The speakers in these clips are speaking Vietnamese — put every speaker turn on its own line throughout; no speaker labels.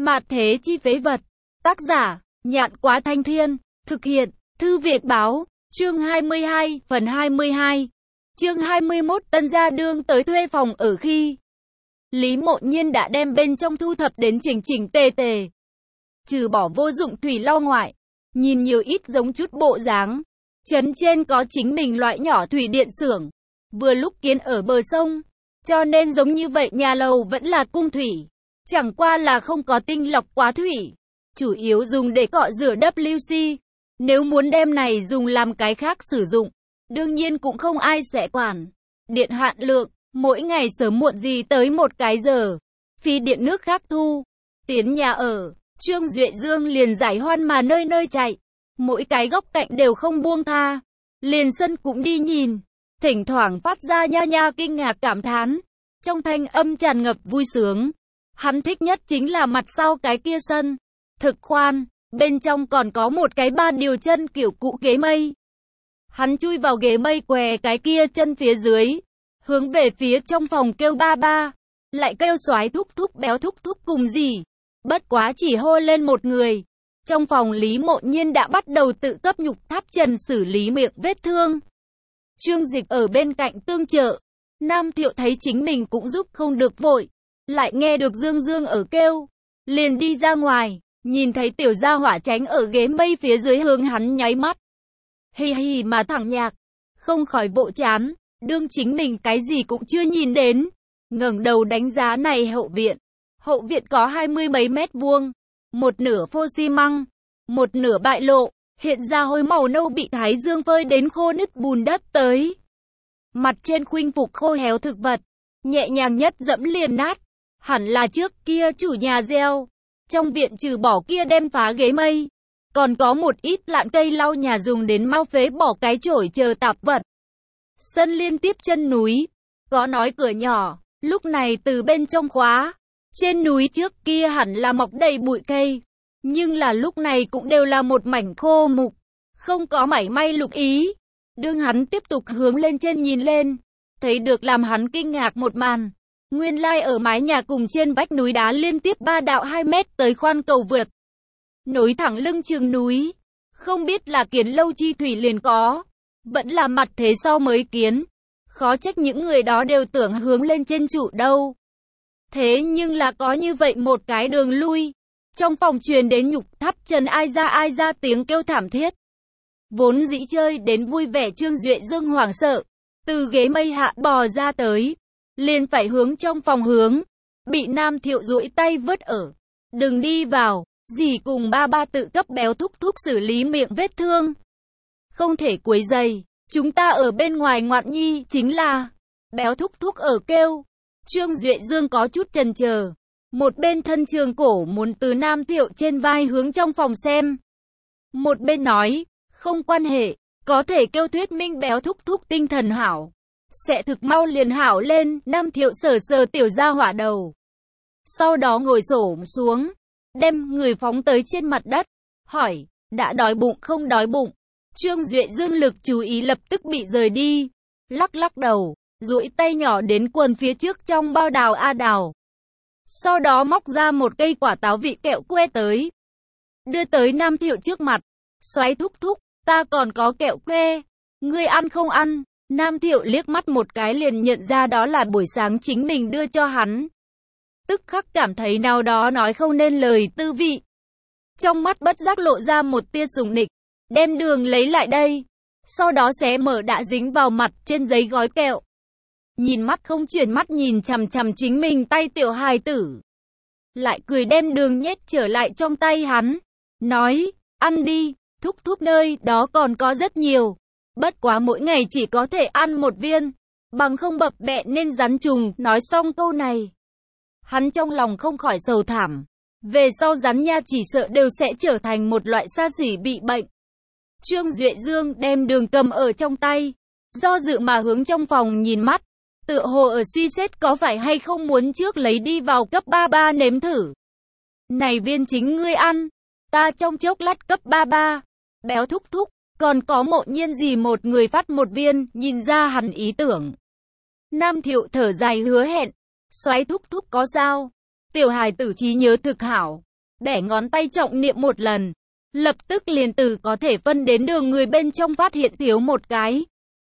Mạt thế chi phế vật. Tác giả, Nhạn Quá Thanh Thiên. Thực hiện, Thư Việt Báo. Chương 22, phần 22. Chương 21, Tân Gia Đương tới thuê phòng ở khi Lý Mộ Nhiên đã đem bên trong thu thập đến chỉnh chỉnh tề tề. Trừ bỏ vô dụng thủy lo ngoại, nhìn nhiều ít giống chút bộ dáng. Trấn trên có chính mình loại nhỏ thủy điện xưởng, vừa lúc kiến ở bờ sông, cho nên giống như vậy nhà lầu vẫn là cung thủy, chẳng qua là không có tinh lọc quá thủy, chủ yếu dùng để cọ rửa WC. Nếu muốn đem này dùng làm cái khác sử dụng, đương nhiên cũng không ai sẽ quản. Điện hạn lượng, mỗi ngày sớm muộn gì tới một cái giờ, phí điện nước khác thu. Tiến nhà ở, Trương Duệ Dương liền giải hoan mà nơi nơi chạy, mỗi cái góc cạnh đều không buông tha, liền sân cũng đi nhìn, thỉnh thoảng phát ra nha nha kinh ngạc cảm thán, trong thanh âm tràn ngập vui sướng. Hắn thích nhất chính là mặt sau cái kia sân, thực khoan, bên trong còn có một cái ba điều chân kiểu cụ ghế mây. Hắn chui vào ghế mây què cái kia chân phía dưới, hướng về phía trong phòng kêu ba ba, lại kêu soái thúc thúc béo thúc thúc cùng gì. Bất quá chỉ hô lên một người. Trong phòng Lý Mộ Nhiên đã bắt đầu tự cấp nhục tháp trần xử lý miệng vết thương. Trương Dịch ở bên cạnh tương trợ. Nam Thiệu thấy chính mình cũng giúp không được vội, lại nghe được Dương Dương ở kêu, liền đi ra ngoài, nhìn thấy tiểu gia hỏa tránh ở ghế mây phía dưới hướng hắn nháy mắt. Hì hì mà thẳng nhạc, không khỏi bộ chán, đương chính mình cái gì cũng chưa nhìn đến. Ngẩng đầu đánh giá này hậu viện. Hậu viện có 20 mấy mét vuông, một nửa phô xi măng, một nửa bại lộ, hiện ra hôi màu nâu bị thái dương phơi đến khô nứt bùn đất tới. Mặt trên khuynh phục khô héo thực vật, nhẹ nhàng nhất dẫm liền nát, hẳn là trước kia chủ nhà gieo. Trong viện trừ bỏ kia đem phá ghế mây, còn có một ít lạn cây lau nhà dùng đến mau phế bỏ cái chổi chờ tạp vật. Sân liên tiếp chân núi, có nói cửa nhỏ, lúc này từ bên trong khóa. Trên núi trước kia hẳn là mọc đầy bụi cây, nhưng là lúc này cũng đều là một mảnh khô mục, không có mảy may lục ý. Đương hắn tiếp tục hướng lên trên nhìn lên, thấy được làm hắn kinh ngạc một màn. Nguyên lai ở mái nhà cùng trên vách núi đá liên tiếp ba đạo 2 mét tới khoan cầu vượt, nối thẳng lưng chừng núi. Không biết là kiến lâu chi thủy liền có, vẫn là mặt thế sau mới kiến. Khó trách những người đó đều tưởng hướng lên trên trụ đâu. Thế nhưng là có như vậy một cái đường lui. Trong phòng truyền đến nhục tháp trần ai ra tiếng kêu thảm thiết. Vốn dĩ chơi đến vui vẻ Trương Duệ Dương hoảng sợ, từ ghế mây hạ bò ra tới, liền phải hướng trong phòng hướng, bị Nam Thiệu duỗi tay vớt ở. Đừng đi vào, dì cùng ba ba tự cấp béo thúc thúc xử lý miệng vết thương. Không thể quấy rầy, chúng ta ở bên ngoài ngoạn nhi chính là. Béo thúc thúc ở kêu. Trương Duệ Dương có chút chần chờ, một bên thân trường cổ muốn từ Nam Thiệu trên vai hướng trong phòng xem, một bên nói, không quan hệ, có thể kêu thuyết minh béo thúc thúc tinh thần hảo, sẽ thực mau liền hảo lên. Nam Thiệu sờ sờ tiểu gia hỏa đầu, sau đó ngồi xổm xuống, đem người phóng tới trên mặt đất, hỏi, đã đói bụng không đói bụng? Trương Duệ Dương lực chú ý lập tức bị rời đi, lắc lắc đầu, duỗi tay nhỏ đến quần phía trước trong bao đào a đào. Sau đó móc ra một cây quả táo vị kẹo que tới, đưa tới Nam Thiệu trước mặt. Soái thúc thúc, ta còn có kẹo que, ngươi ăn không ăn? Nam Thiệu liếc mắt một cái liền nhận ra đó là buổi sáng chính mình đưa cho hắn. Tức khắc cảm thấy nào đó nói không nên lời tư vị. Trong mắt bất giác lộ ra một tia sùng nịch, đem đường lấy lại đây. Sau đó xé mở đã dính vào mặt trên giấy gói kẹo. Nhìn mắt không chuyển mắt nhìn chằm chằm chính mình tay tiểu hài tử. Lại cười đem đường nhét trở lại trong tay hắn. Nói, ăn đi, thúc thúc nơi đó còn có rất nhiều. Bất quá mỗi ngày chỉ có thể ăn một viên, bằng không bập bẹ nên rắn trùng. Nói xong câu này, hắn trong lòng không khỏi sầu thảm. Về sau rắn nha chỉ sợ đều sẽ trở thành một loại xa xỉ bị bệnh. Trương Duệ Dương đem đường cầm ở trong tay, do dự mà hướng trong phòng nhìn mắt. Tựa hồ ở suy xét có phải hay không muốn trước lấy đi vào cấp 33 nếm thử. Này viên chính ngươi ăn, ta trong chốc lát cấp 33. Béo thúc thúc, còn có Mộ Nhiên gì một người phát một viên, nhìn ra hẳn ý tưởng. Nam Thiệu thở dài hứa hẹn, soái thúc thúc có sao? Tiểu hài tử trí nhớ thực hảo, bẻ ngón tay trọng niệm một lần. Lập tức liền từ có thể phân đến đường người bên trong phát hiện thiếu một cái.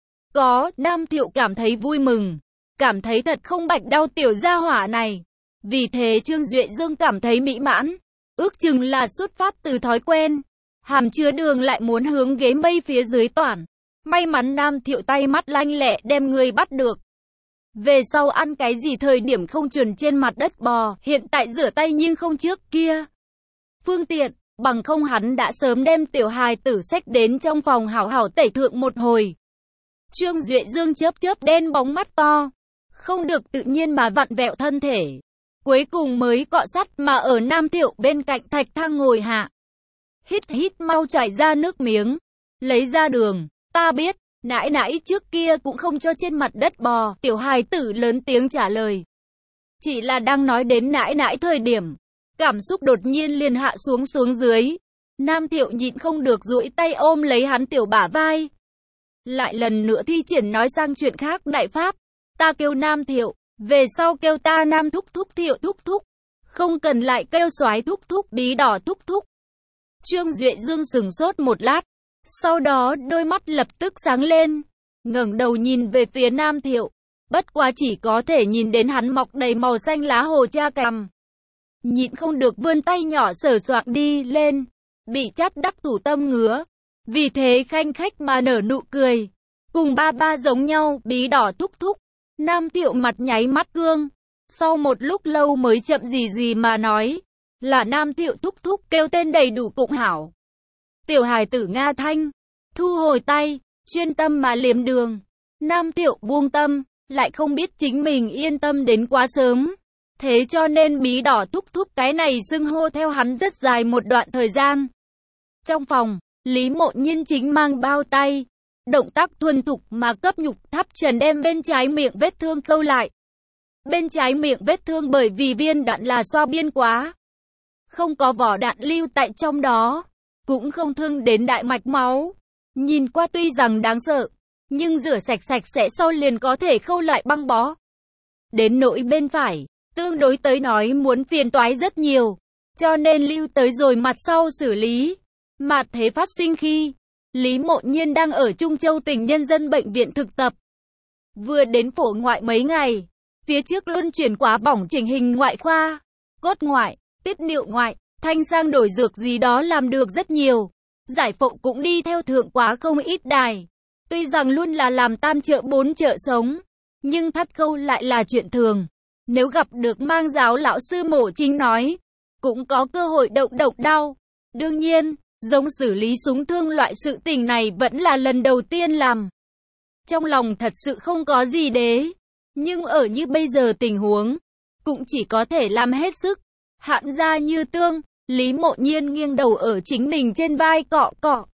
Nam Thiệu cảm thấy vui mừng, cảm thấy thật không bạch đau tiểu gia hỏa này. Vì thế Trương Duệ Dương cảm thấy mỹ mãn, ước chừng là xuất phát từ thói quen. Hàm chứa đường lại muốn hướng ghế mây phía dưới toàn. May mắn Nam Thiệu tay mắt lanh lẹ đem người bắt được. Về sau ăn cái gì thời điểm không chuẩn trên mặt đất bò, hiện tại rửa tay nhưng không trước kia. Phương tiện, bằng không hắn đã sớm đem tiểu hài tử xách đến trong phòng hảo hảo tẩy thượng một hồi. Trương Duệ Dương chớp đen bóng mắt to, không được tự nhiên mà vặn vẹo thân thể. Cuối cùng mới cọ sắt mà ở Nam Thiệu bên cạnh thạch thang ngồi hạ. Hít mau chảy ra nước miếng, lấy ra đường, ta biết, nãi nãi trước kia cũng không cho trên mặt đất bò, tiểu hài tử lớn tiếng trả lời. Chỉ là đang nói đến nãi nãi thời điểm, cảm xúc đột nhiên liền hạ xuống dưới. Nam Thiệu nhịn không được duỗi tay ôm lấy hắn tiểu bả vai. Lại lần nữa thi triển nói sang chuyện khác đại pháp, ta kêu Nam Thiệu, về sau kêu ta Nam Thúc Thúc Thiệu Thúc Thúc, không cần lại kêu Soái Thúc Thúc Bí Đỏ Thúc Thúc. Trương Duệ Dương sừng sốt một lát, sau đó đôi mắt lập tức sáng lên, ngẩng đầu nhìn về phía Nam Thiệu, bất quá chỉ có thể nhìn đến hắn mọc đầy màu xanh lá hồ cha cằm. Nhịn không được vươn tay nhỏ sờ soạng đi lên, bị chát đắc thủ tâm ngứa, vì thế khanh khách mà nở nụ cười, cùng ba giống nhau. Bí Đỏ Thúc Thúc. Nam Thiệu mặt nháy mắt cương, sau một lúc lâu mới chậm gì mà nói, là Nam Thiệu Thúc Thúc kêu tên đầy đủ cũng hảo. Tiểu hài tử Nga thanh, thu hồi tay, chuyên tâm mà liếm đường. Nam Thiệu buông tâm, lại không biết chính mình yên tâm đến quá sớm. Thế cho nên Bí Đỏ Thúc Thúc cái này xưng hô theo hắn rất dài một đoạn thời gian. Trong phòng, Lý Mộ Nhiên chính mang bao tay, động tác thuần thục mà cấp nhục thắp trần đem bên trái miệng vết thương khâu lại. Bên trái miệng vết thương bởi vì viên đạn là xoa biên quá, không có vỏ đạn lưu tại trong đó, cũng không thương đến đại mạch máu. Nhìn qua tuy rằng đáng sợ, nhưng rửa sạch sẽ sau liền có thể khâu lại băng bó. Đến nỗi bên phải, tương đối tới nói muốn phiền toái rất nhiều, cho nên lưu tới rồi mặt sau xử lý. Mạt thế phát sinh khi Lý Mộ Nhiên đang ở Trung Châu Tỉnh Nhân dân Bệnh viện thực tập. Vừa đến phổ ngoại mấy ngày, phía trước luân chuyển quá bỏng chỉnh hình ngoại khoa, cốt ngoại, tiết niệu ngoại, thanh sang đổi dược gì đó làm được rất nhiều. Giải phẫu cũng đi theo thượng quá không ít đài. Tuy rằng luôn là làm tam trợ bốn trợ sống, nhưng thắt khâu lại là chuyện thường. Nếu gặp được mang giáo lão sư mổ chính nói, cũng có cơ hội động đau. Đương nhiên, giống xử lý súng thương loại sự tình này vẫn là lần đầu tiên làm. Trong lòng thật sự không có gì đế, nhưng ở như bây giờ tình huống, cũng chỉ có thể làm hết sức. Hạn ra như tương, Lý Mộ Nhiên nghiêng đầu ở chính mình trên vai cọ,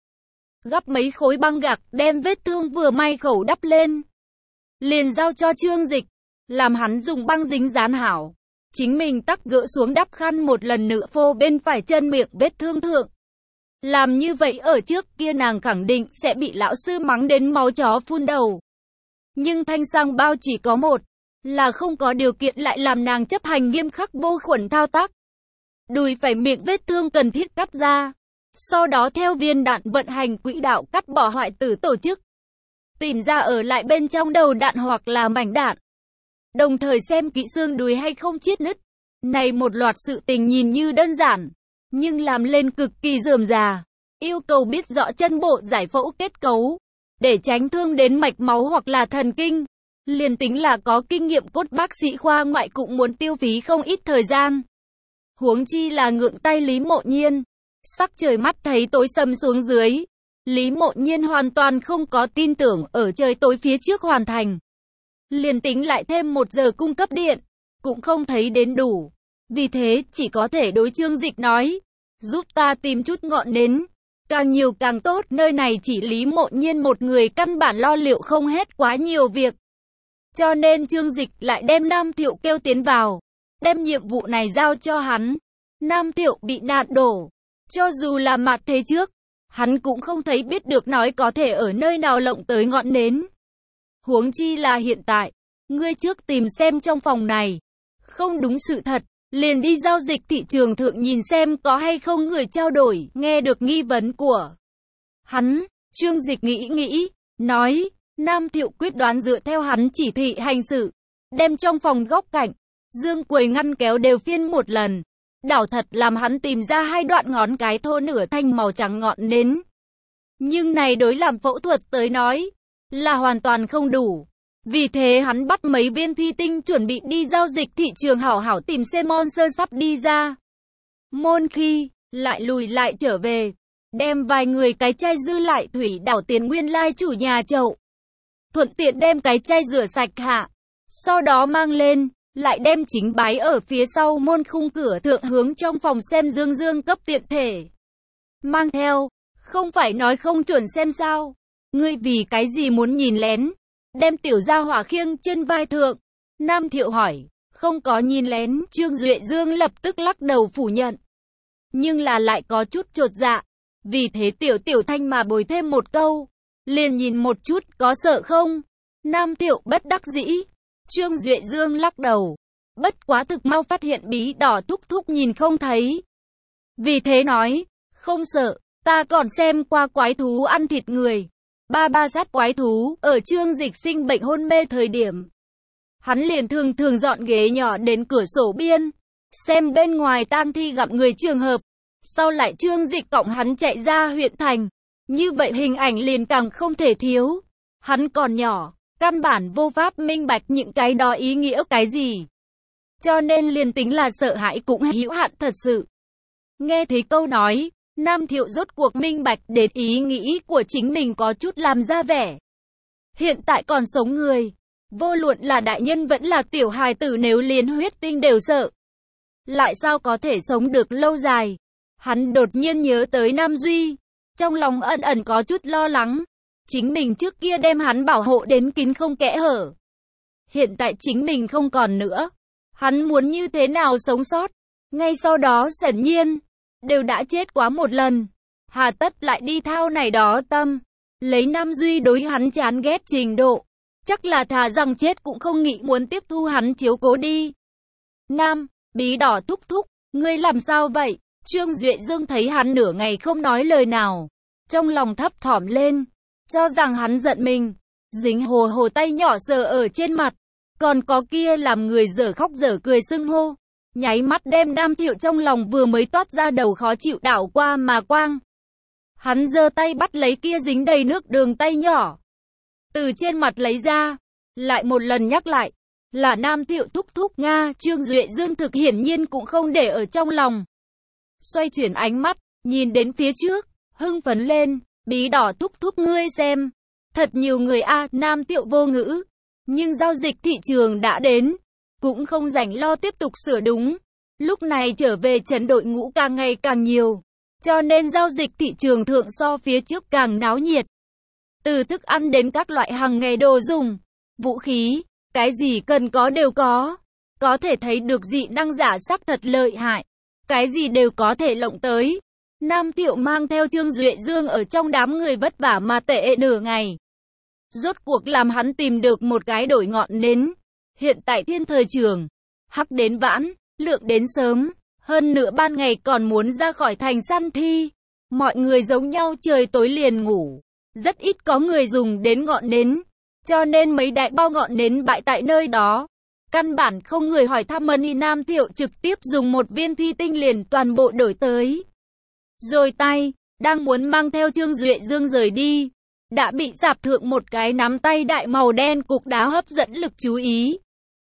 gắp mấy khối băng gạc đem vết thương vừa may khẩu đắp lên. Liền giao cho Trương Dịch, làm hắn dùng băng dính dán hảo. Chính mình tắc gỡ xuống đắp khăn một lần nữa phô bên phải chân miệng vết thương thượng. Làm như vậy ở trước kia nàng khẳng định sẽ bị lão sư mắng đến máu chó phun đầu. Nhưng thanh sang bao chỉ có một, là không có điều kiện lại làm nàng chấp hành nghiêm khắc vô khuẩn thao tác. Đùi phải miệng vết thương cần thiết cắt ra, sau đó theo viên đạn vận hành quỹ đạo cắt bỏ hoại tử tổ chức. Tìm ra ở lại bên trong đầu đạn hoặc là mảnh đạn. Đồng thời xem kỹ xương đùi hay không chiết nứt. Này một loạt sự tình nhìn như đơn giản, nhưng làm lên cực kỳ rườm rà. Yêu cầu biết rõ chân bộ giải phẫu kết cấu, để tránh thương đến mạch máu hoặc là thần kinh. Liền tính là có kinh nghiệm cốt bác sĩ khoa ngoại cũng muốn tiêu phí không ít thời gian. Huống chi là ngượng tay Lý Mộ Nhiên. Sắc trời mắt thấy tối sầm xuống dưới. Lý Mộ Nhiên hoàn toàn không có tin tưởng ở trời tối phía trước hoàn thành. Liền tính lại thêm 1 giờ cung cấp điện, cũng không thấy đến đủ. Vì thế chỉ có thể đối Trương Dịch nói, giúp ta tìm chút ngọn nến. Càng nhiều càng tốt, nơi này chỉ Lý Mộ Nhiên một người căn bản lo liệu không hết quá nhiều việc. Cho nên Trương Dịch lại đem Nam Thiệu kêu tiến vào, đem nhiệm vụ này giao cho hắn. Nam Thiệu bị nạn đổ, cho dù là mặt thế trước, hắn cũng không thấy biết được nói có thể ở nơi nào lộng tới ngọn nến. Huống chi là hiện tại, ngươi trước tìm xem trong phòng này, không đúng sự thật, liền đi giao dịch thị trường thượng nhìn xem có hay không người trao đổi. Nghe được nghi vấn của hắn, Trương Dịch nghĩ, nói, Nam Thiệu quyết đoán dựa theo hắn chỉ thị hành sự, đem trong phòng góc cạnh, dương quầy ngăn kéo đều phiên một lần. Đảo thật làm hắn tìm ra 2 đoạn ngón cái thô nửa thanh màu trắng ngọn nến. Nhưng này đối làm phẫu thuật tới nói, là hoàn toàn không đủ. Vì thế hắn bắt mấy viên thủy tinh chuẩn bị đi giao dịch thị trường hảo hảo tìm xem Monster sắp đi ra. Môn khi, lại lùi lại trở về, đem vài người cái chai dư lại thủy đảo tiền nguyên lai chủ nhà chậu. Thuận tiện đem cái chai rửa sạch hạ, sau đó mang lên, lại đem chính bái ở phía sau môn khung cửa thượng hướng trong phòng xem dương cấp tiện thể. Mang theo, không phải nói không chuẩn xem sao. Ngươi vì cái gì muốn nhìn lén? Đem tiểu gia hỏa khiêng trên vai thượng. Nam Thiệu hỏi, không có nhìn lén. Trương Duệ Dương lập tức lắc đầu phủ nhận. Nhưng là lại có chút chột dạ. Vì thế tiểu thanh mà bồi thêm một câu. Liền nhìn một chút có sợ không? Nam Thiệu bất đắc dĩ. Trương Duệ Dương lắc đầu. Bất quá thực mau phát hiện bí đỏ thúc nhìn không thấy. Vì thế nói, không sợ, ta còn xem qua quái thú ăn thịt người. Ba sát quái thú, ở Trương Dịch sinh bệnh hôn mê thời điểm. Hắn liền thường dọn ghế nhỏ đến cửa sổ biên, xem bên ngoài tang thi gặp người trường hợp. Sau lại Trương Dịch cộng hắn chạy ra huyện thành. Như vậy hình ảnh liền càng không thể thiếu. Hắn còn nhỏ, căn bản vô pháp minh bạch những cái đó ý nghĩa cái gì. Cho nên liền tính là sợ hãi cũng hữu hạn thật sự. Nghe thấy câu nói, Nam Thiệu rốt cuộc minh bạch đến ý nghĩ của chính mình có chút làm ra vẻ. Hiện tại còn sống người, vô luận là đại nhân vẫn là tiểu hài tử nếu liền huyết tinh đều sợ. Lại sao có thể sống được lâu dài? Hắn đột nhiên nhớ tới Nam Duy, trong lòng ẩn có chút lo lắng. Chính mình trước kia đem hắn bảo hộ đến kín không kẽ hở. Hiện tại chính mình không còn nữa. Hắn muốn như thế nào sống sót? Ngay sau đó Sẩn Nhiên đều đã chết quá một lần, hà tất lại đi thao này đó tâm. Lấy Nam Duy đối hắn chán ghét trình độ, chắc là thà rằng chết cũng không nghĩ muốn tiếp thu hắn chiếu cố đi. Nam, bí đỏ thúc, ngươi làm sao vậy? Trương Duệ Dương thấy hắn nửa ngày không nói lời nào, trong lòng thấp thỏm lên, cho rằng hắn giận mình, dính hồ tay nhỏ sờ ở trên mặt, còn có kia làm người dở khóc dở cười xưng hô. Nháy mắt đem Nam Thiệu trong lòng vừa mới toát ra đầu khó chịu đảo qua mà quang. Hắn giơ tay bắt lấy kia dính đầy nước đường tay nhỏ, từ trên mặt lấy ra, lại một lần nhắc lại, là Nam Thiệu thúc Nga. Trương Duệ Dương thực hiển nhiên cũng không để ở trong lòng. Xoay chuyển ánh mắt, nhìn đến phía trước, hưng phấn lên, bí đỏ thúc ngươi xem. Thật nhiều người a. Nam Thiệu vô ngữ, nhưng giao dịch thị trường đã đến. Cũng không rảnh lo tiếp tục sửa đúng. Lúc này trở về trấn đội ngũ càng ngày càng nhiều. Cho nên giao dịch thị trường thượng so phía trước càng náo nhiệt. Từ thức ăn đến các loại hàng ngày đồ dùng, vũ khí, cái gì cần có đều có. Có thể thấy được dị năng giả sắc thật lợi hại. Cái gì đều có thể lộng tới. Nam Thiệu mang theo Trương Duệ Dương ở trong đám người vất vả mà tệ nửa ngày. Rốt cuộc làm hắn tìm được một cái đổi ngọn nến. Hiện tại thiên thời trường, hắc đến vãn, lượng đến sớm, hơn nữa ban ngày còn muốn ra khỏi thành săn thi. Mọi người giống nhau trời tối liền ngủ, rất ít có người dùng đến ngọn nến, cho nên mấy đại bao ngọn nến bại tại nơi đó. Căn bản không người hỏi thăm Mani. Nam Thiệu trực tiếp dùng một viên thủy tinh liền toàn bộ đổi tới. Rồi tay, đang muốn mang theo Trương Duệ Dương rời đi, đã bị rạp thượng một cái nắm tay đại màu đen cục đá hấp dẫn lực chú ý.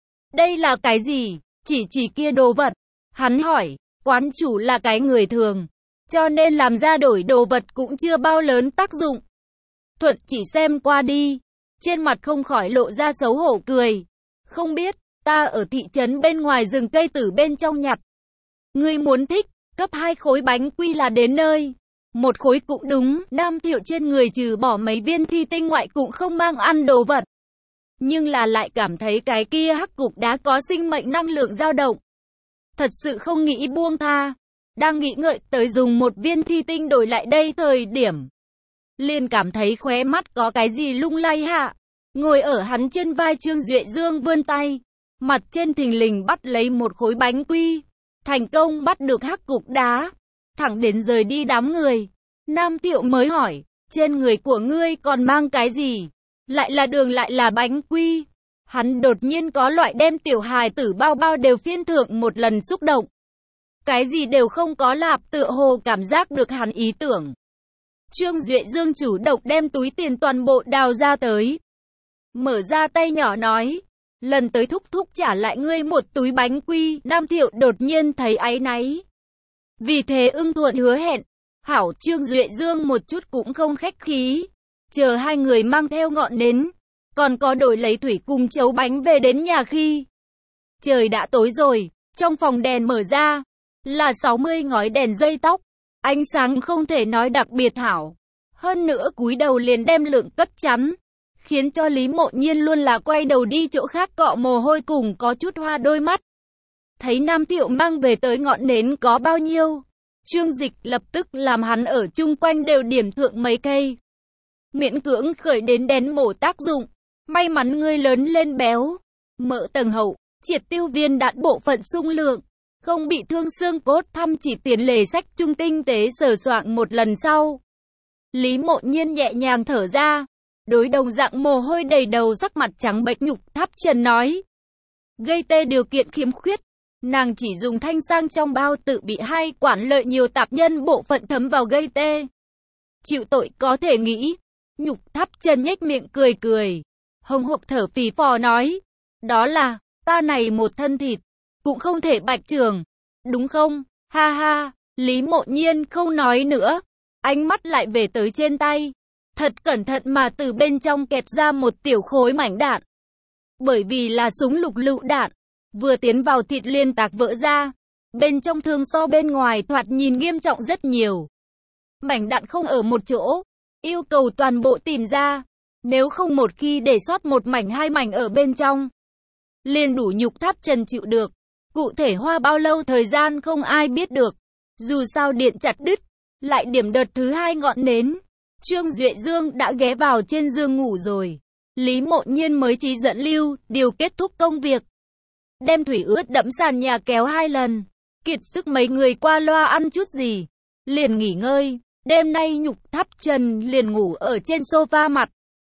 Đây là cái gì? Chỉ kia đồ vật. Hắn hỏi, quán chủ là cái người thường, cho nên làm ra đổi đồ vật cũng chưa bao lớn tác dụng. Thuận chỉ xem qua đi, trên mặt không khỏi lộ ra xấu hổ cười. Không biết, ta ở thị trấn bên ngoài rừng cây tử bên trong nhặt. Ngươi muốn thích, cấp 2 khối bánh quy là đến nơi. Một khối cũng đúng. Nam Thiệu trên người trừ bỏ mấy viên thi tinh ngoại cũng không mang ăn đồ vật. Nhưng là lại cảm thấy cái kia hắc cục đá có sinh mệnh năng lượng dao động. Thật sự không nghĩ buông tha. Đang nghĩ ngợi tới dùng một viên thi tinh đổi lại đây thời điểm. Liền cảm thấy khóe mắt có cái gì lung lay hạ. Ngồi ở hắn trên vai Trương Duệ Dương vươn tay. Mặt trên thình lình bắt lấy một khối bánh quy. thành công bắt được hắc cục đá, thẳng đến rời đi đám người. Nam Thiệu mới hỏi, trên người của ngươi còn mang cái gì? Lại là đường lại là bánh quy. Hắn đột nhiên có loại đem tiểu hài tử bao bao đều phiên thượng một lần xúc động. Cái gì đều không có lạp, tựa hồ cảm giác được hắn ý tưởng. Trương Duệ Dương chủ động đem túi tiền toàn bộ đào ra tới. Mở ra tay nhỏ nói, lần tới thúc thúc trả lại ngươi một túi bánh quy. Nam Thiệu đột nhiên thấy áy náy. Vì thế ưng thuận hứa hẹn. Hảo, Trương Duệ Dương một chút cũng không khách khí. Chờ hai người mang theo ngọn nến, còn có đổi lấy thủy cùng chấu bánh về đến nhà khi trời đã tối rồi, trong phòng đèn mở ra, là 60 ngói đèn dây tóc, ánh sáng không thể nói đặc biệt hảo. Hơn nữa cúi đầu liền đem lượng cấp chắn, khiến cho Lý Mộ Nhiên luôn là quay đầu đi chỗ khác cọ mồ hôi cùng có chút hoa đôi mắt. Thấy Nam Thiệu mang về tới ngọn nến có bao nhiêu, Trương Dịch lập tức làm hắn ở chung quanh đều điểm thượng mấy cây. Miễn cưỡng khởi đến đèn mổ tác dụng. May mắn ngươi lớn lên béo, mỡ tầng hậu, triệt tiêu viên đạn bộ phận sung lượng, không bị thương xương cốt. Thăm chỉ tiền lề sách trung tinh tế sờ soạng một lần sau. Lý Mộ Nhiên nhẹ nhàng thở ra, đối đồng dạng mồ hôi đầy đầu sắc mặt trắng bệch Nhục Tháp Trần nói. Gây tê điều kiện khiếm khuyết, nàng chỉ dùng thanh sang trong bao tự bị hai quản lợi nhiều tạp nhân bộ phận thấm vào gây tê. Chịu tội có thể nghĩ. Nhục Tháp Trần nhếch miệng cười cười, hồng hộc thở phì phò nói, đó là, ta này một thân thịt, cũng không thể bạch trường, đúng không? Ha ha, Lý Mộ Nhiên không nói nữa, ánh mắt lại về tới trên tay, thật cẩn thận mà từ bên trong kẹp ra một tiểu khối mảnh đạn. Bởi vì là súng lục lựu đạn, vừa tiến vào thịt liên tạc vỡ ra, bên trong thương so bên ngoài thoạt nhìn nghiêm trọng rất nhiều. Mảnh đạn không ở một chỗ, yêu cầu toàn bộ tìm ra, nếu không một khi để sót một mảnh hai mảnh ở bên trong, liền đủ Nhục Tháp Trần chịu được. Cụ thể hoa bao lâu thời gian không ai biết được, dù sao điện chặt đứt, lại điểm đợt thứ hai ngọn nến. Trương Duệ Dương đã ghé vào trên giường ngủ rồi, Lý Mộ Nhiên mới chỉ dẫn lưu, điều kết thúc công việc. Đem thủy ướt đẫm sàn nhà kéo 2 lần, kiệt sức mấy người qua loa ăn chút gì, liền nghỉ ngơi. Đêm nay Nhục Tháp Trần liền ngủ ở trên sofa mặt.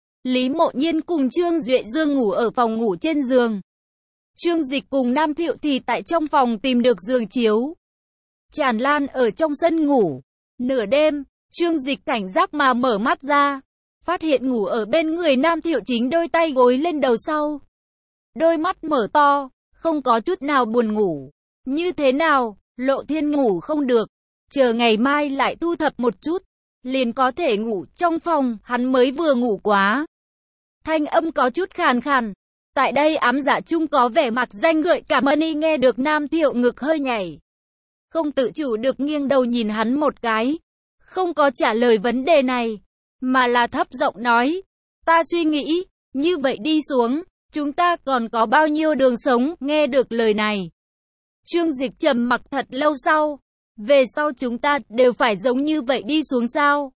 Lý Mộ Nhiên cùng Trương Duệ Dương ngủ ở phòng ngủ trên giường. Trương Dịch cùng Nam Thiệu thì tại trong phòng tìm được giường chiếu, tràn lan ở trong sân ngủ. Nửa đêm, Trương Dịch cảnh giác mà mở mắt ra, phát hiện ngủ ở bên người Nam Thiệu chính đôi tay gối lên đầu sau. Đôi mắt mở to, không có chút nào buồn ngủ. Như thế nào, Lộ Thiên ngủ không được, chờ ngày mai lại thu thập một chút, liền có thể ngủ. Trong phòng, hắn mới vừa ngủ quá. Thanh âm có chút khàn khàn. Tại đây ám dạ chung có vẻ mặt danh gợi cảm ơn y. Nghe được Nam Thiệu ngực hơi nhảy, không tự chủ được nghiêng đầu nhìn hắn một cái, không có trả lời vấn đề này, mà là thấp giọng nói, ta suy nghĩ, như vậy đi xuống, chúng ta còn có bao nhiêu đường sống. Nghe được lời này, Trương Dịch trầm mặc thật lâu sau, về sau chúng ta đều phải giống như vậy đi xuống sao?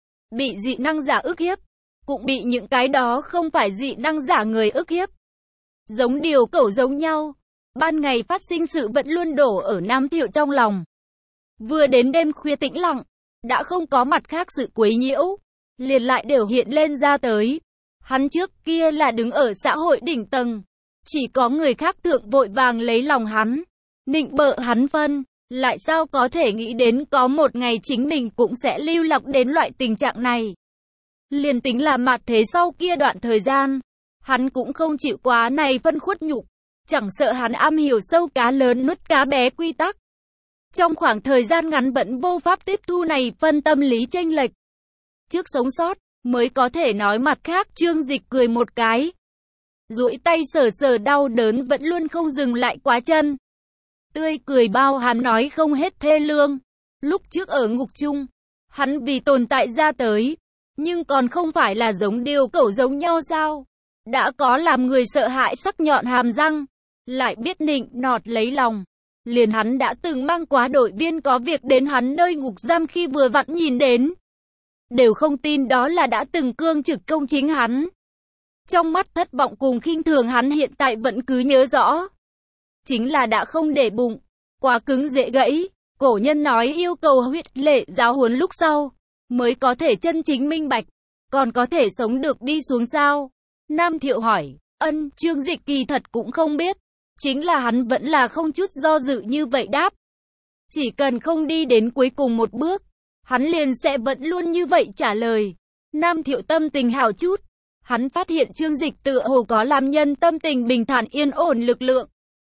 Bị dị năng giả ức hiếp, cũng bị những cái đó không phải dị năng giả người ức hiếp. Giống điều cẩu giống nhau, ban ngày phát sinh sự vẫn luôn đổ ở Nam Thiệu trong lòng. Vừa đến đêm khuya tĩnh lặng, đã không có mặt khác sự quấy nhiễu, liền lại đều hiện lên ra tới. Hắn trước kia là đứng ở xã hội đỉnh tầng, chỉ có người khác thượng vội vàng lấy lòng hắn, nịnh bợ hắn phân, lại sao có thể nghĩ đến có một ngày chính mình cũng sẽ lưu lạc đến loại tình trạng này. Liền tính là mặt thế sau kia đoạn thời gian, hắn cũng không chịu quá này phân khuất nhục, chẳng sợ hắn am hiểu sâu cá lớn nuốt cá bé quy tắc. Trong khoảng thời gian ngắn vẫn vô pháp tiếp thu này phân tâm lý chênh lệch. Trước sống sót, mới có thể nói mặt khác. Trương Dịch cười một cái, duỗi tay sờ sờ đau đớn vẫn luôn không dừng lại quá chân. Tươi cười bao hàm nói không hết thê lương. Lúc trước ở ngục chung, hắn vì tồn tại ra tới, nhưng còn không phải là giống điều cẩu giống nhau sao? Đã có làm người sợ hãi sắc nhọn hàm răng, lại biết nịnh nọt lấy lòng. Liền hắn đã từng mang quá đội viên có việc đến hắn nơi ngục giam khi vừa vặn nhìn đến, đều không tin đó là đã từng cương trực công chính hắn. Trong mắt thất vọng cùng khinh thường hắn hiện tại vẫn cứ nhớ rõ. Chính là đã không để bụng, quá cứng dễ gãy. Cổ nhân nói yêu cầu huyết lệ giáo huấn lúc sau, mới có thể chân chính minh bạch, còn có thể sống được đi xuống sao? Nam Thiệu hỏi, Trương Dịch kỳ thật cũng không biết, chính là hắn vẫn là không chút do dự như vậy đáp. Chỉ cần không đi đến cuối cùng một bước, hắn liền sẽ vẫn luôn như vậy trả lời. Nam Thiệu tâm tình hảo chút, hắn phát hiện Trương Dịch tựa hồ có làm nhân tâm tình bình thản yên ổn lực lượng.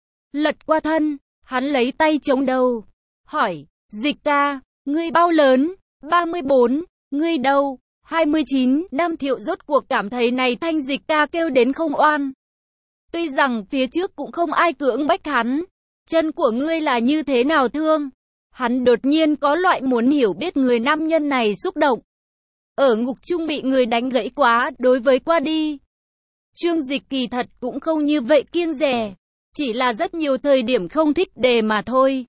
Lật qua thân, hắn lấy tay chống đầu, hỏi, Dịch ca, ngươi bao lớn? 34, ngươi đâu? 29, Nam Thiệu rốt cuộc cảm thấy này thanh Dịch ca kêu đến không oan. Tuy rằng phía trước cũng không ai cưỡng bách hắn, chân của ngươi là như thế nào thương? Hắn đột nhiên có loại muốn hiểu biết người nam nhân này xúc động. Ở ngục chung bị người đánh gãy quá, đối với qua đi. Trương Dịch kỳ thật cũng không như vậy kiêng dè, chỉ là rất nhiều thời điểm không thích đề mà thôi.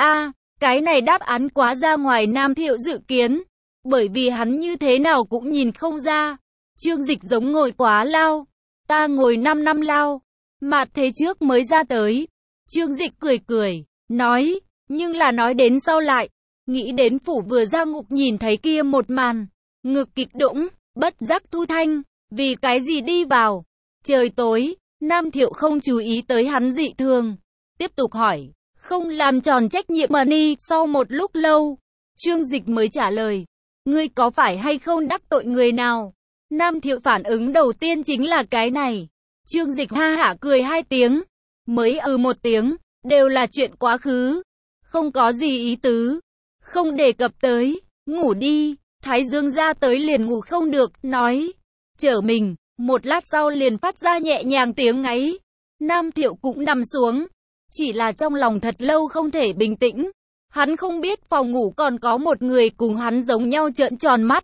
Cái này đáp án quá ra ngoài Nam Thiệu dự kiến, bởi vì hắn như thế nào cũng nhìn không ra. Trương Dịch giống ngồi quá lao, ta ngồi 5 năm lao, mà thế trước mới ra tới. Trương Dịch cười cười, nói, nhưng là nói đến sau lại, nghĩ đến phủ vừa ra ngục nhìn thấy kia một màn, ngực kịch đũng, bất giác thu thanh, vì cái gì đi vào. Trời tối, Nam Thiệu không chú ý tới hắn dị thường, tiếp tục hỏi, không làm tròn trách nhiệm mà đi. Sau một lúc lâu, Trương Dịch mới trả lời, ngươi có phải hay không đắc tội người nào? Nam Thiệu phản ứng đầu tiên chính là cái này. Trương Dịch ha hả cười 2 tiếng, mới một tiếng, đều là chuyện quá khứ, không có gì ý tứ, không đề cập tới, ngủ đi. Thái Dương ra tới liền ngủ không được, nói, chở mình, một lát sau liền phát ra nhẹ nhàng tiếng ngáy. Nam Thiệu cũng nằm xuống, chỉ là trong lòng thật lâu không thể bình tĩnh. Hắn không biết phòng ngủ còn có một người cùng hắn giống nhau trợn tròn mắt.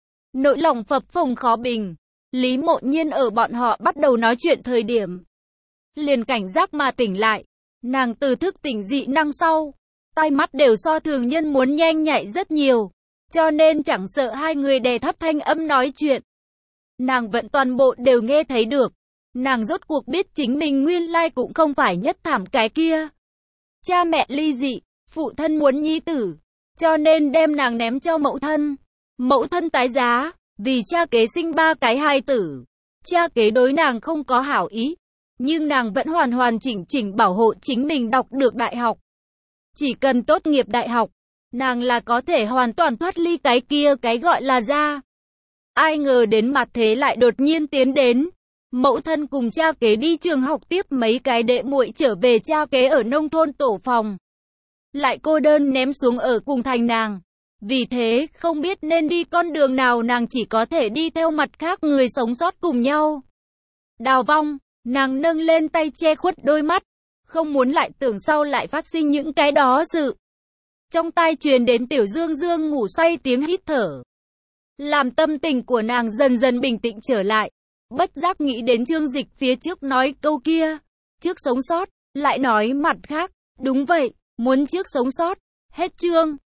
Nỗi lòng phập phồng khó bình. Lý Mộ Nhiên ở bọn họ bắt đầu nói chuyện thời điểm, liền cảnh giác mà tỉnh lại. Nàng từ thức tỉnh dị năng sau, tai mắt đều so thường nhân muốn nhanh nhạy rất nhiều, cho nên chẳng sợ hai người đè thấp thanh âm nói chuyện, nàng vẫn toàn bộ đều nghe thấy được. Nàng rốt cuộc biết chính mình nguyên lai cũng không phải nhất thảm cái kia. Cha mẹ ly dị, phụ thân muốn nhi tử, cho nên đem nàng ném cho mẫu thân. Mẫu thân tái giá, vì cha kế sinh 3 cái hài tử. Cha kế đối nàng không có hảo ý, nhưng nàng vẫn hoàn hoàn chỉnh chỉnh bảo hộ chính mình đọc được đại học. Chỉ cần tốt nghiệp đại học, nàng là có thể hoàn toàn thoát ly cái kia cái gọi là gia. Ai ngờ đến mặt thế lại đột nhiên tiến đến. Mẫu thân cùng cha kế đi trường học tiếp mấy cái đệ muội trở về, cha kế ở nông thôn tổ phòng, lại cô đơn ném xuống ở cùng thành nàng. Vì thế, không biết nên đi con đường nào, nàng chỉ có thể đi theo mặt khác người sống sót cùng nhau. Đào vong, nàng nâng lên tay che khuất đôi mắt, không muốn lại tưởng sau lại phát sinh những cái đó sự. Trong tai truyền đến Tiểu Dương Dương ngủ say tiếng hít thở, làm tâm tình của nàng dần dần bình tĩnh trở lại. Bất giác nghĩ đến Trương Dịch phía trước nói câu kia, trước sống sót, lại nói mặt khác, đúng vậy, muốn trước sống sót. Hết chương.